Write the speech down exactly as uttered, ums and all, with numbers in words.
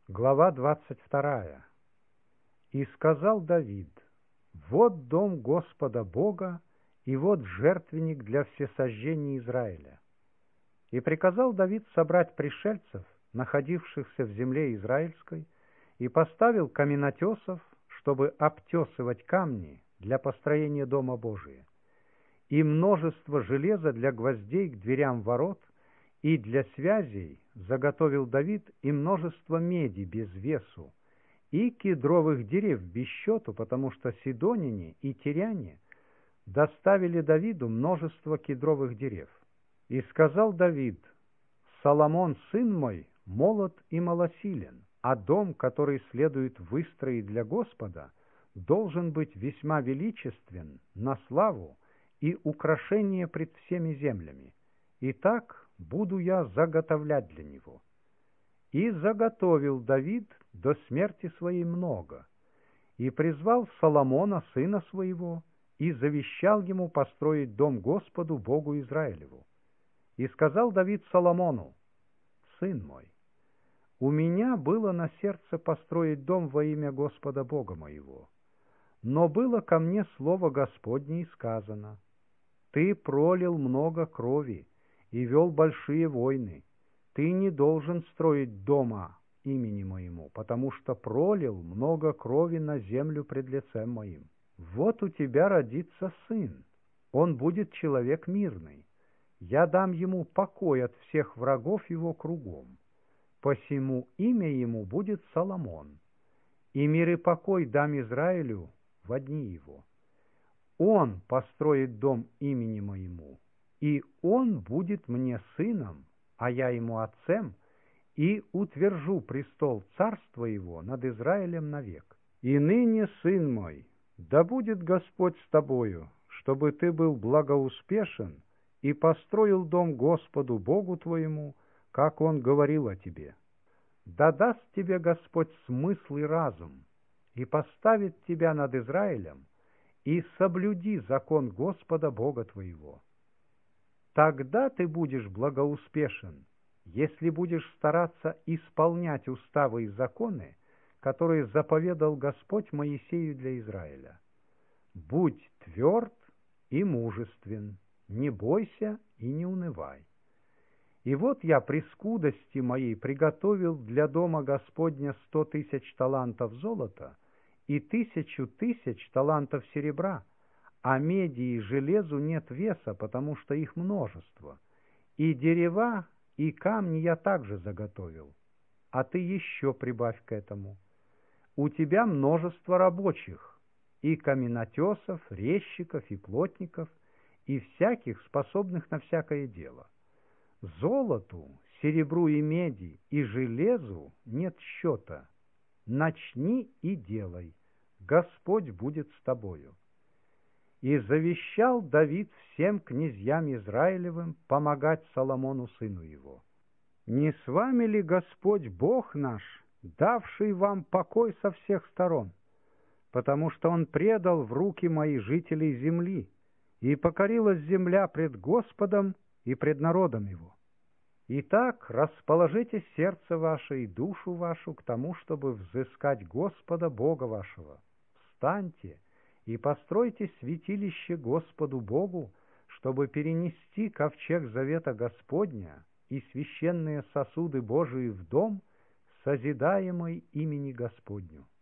Глава двадцать вторая. «И сказал Давид: вот дом Господа Бога, и вот жертвенник для всесожжения Израиля. И приказал Давид собрать пришельцев, находившихся в земле израильской, и поставил каменотесов, чтобы обтесывать камни для построения дома Божия, и множество железа для гвоздей к дверям ворот, и для связей заготовил Давид и множество меди без весу, и кедровых дерев без счету, потому что сидоняне и тиряне доставили Давиду множество кедровых дерев. И сказал Давид: Соломон, сын мой, молод и малосилен, а дом, который следует выстроить для Господа, должен быть весьма величествен, на славу и украшение пред всеми землями. Итак, буду я заготовлять для него. И заготовил Давид до смерти своей много, и призвал Соломона, сына своего, и завещал ему построить дом Господу Богу Израилеву. И сказал Давид Соломону: сын мой, у меня было на сердце построить дом во имя Господа Бога моего, но было ко мне слово Господне и сказано: ты пролил много крови и вел большие войны. Ты не должен строить дома имени моему, потому что пролил много крови на землю пред лицем моим. Вот у тебя родится сын, он будет человек мирный. Я дам ему покой от всех врагов его кругом. Посему имя ему будет Соломон, и мир и покой дам Израилю во дни его. Он построит дом имени моему, и он будет мне сыном, а я ему отцем, и утвержу престол царства его над Израилем навек. И ныне, сын мой, да будет Господь с тобою, чтобы ты был благоуспешен и построил дом Господу Богу твоему, как Он говорил о тебе. Да даст тебе Господь смысл и разум, и поставит тебя над Израилем, и соблюди закон Господа Бога твоего. Тогда ты будешь благоуспешен, если будешь стараться исполнять уставы и законы, которые заповедал Господь Моисею для Израиля. Будь тверд и мужествен, не бойся и не унывай. И вот я при скудости моей приготовил для дома Господня сто тысяч талантов золота и тысячу тысяч талантов серебра, а меди и железу нет веса, потому что их множество. И дерева, и камни я также заготовил, а ты еще прибавь к этому. У тебя множество рабочих, и каменотесов, резчиков и плотников, и всяких, способных на всякое дело. Золоту, серебру и меди, и железу нет счета. Начни и делай, Господь будет с тобою. И завещал Давид всем князьям Израилевым помогать Соломону сыну его. Не с вами ли Господь Бог наш, давший вам покой со всех сторон? Потому что Он предал в руки мои жителей земли, и покорилась земля пред Господом и пред народом Его. Итак, расположите сердце ваше и душу вашу к тому, чтобы взыскать Господа Бога вашего. Встаньте и постройте святилище Господу Богу, чтобы перенести ковчег завета Господня и священные сосуды Божии в дом, созидаемый имени Господню.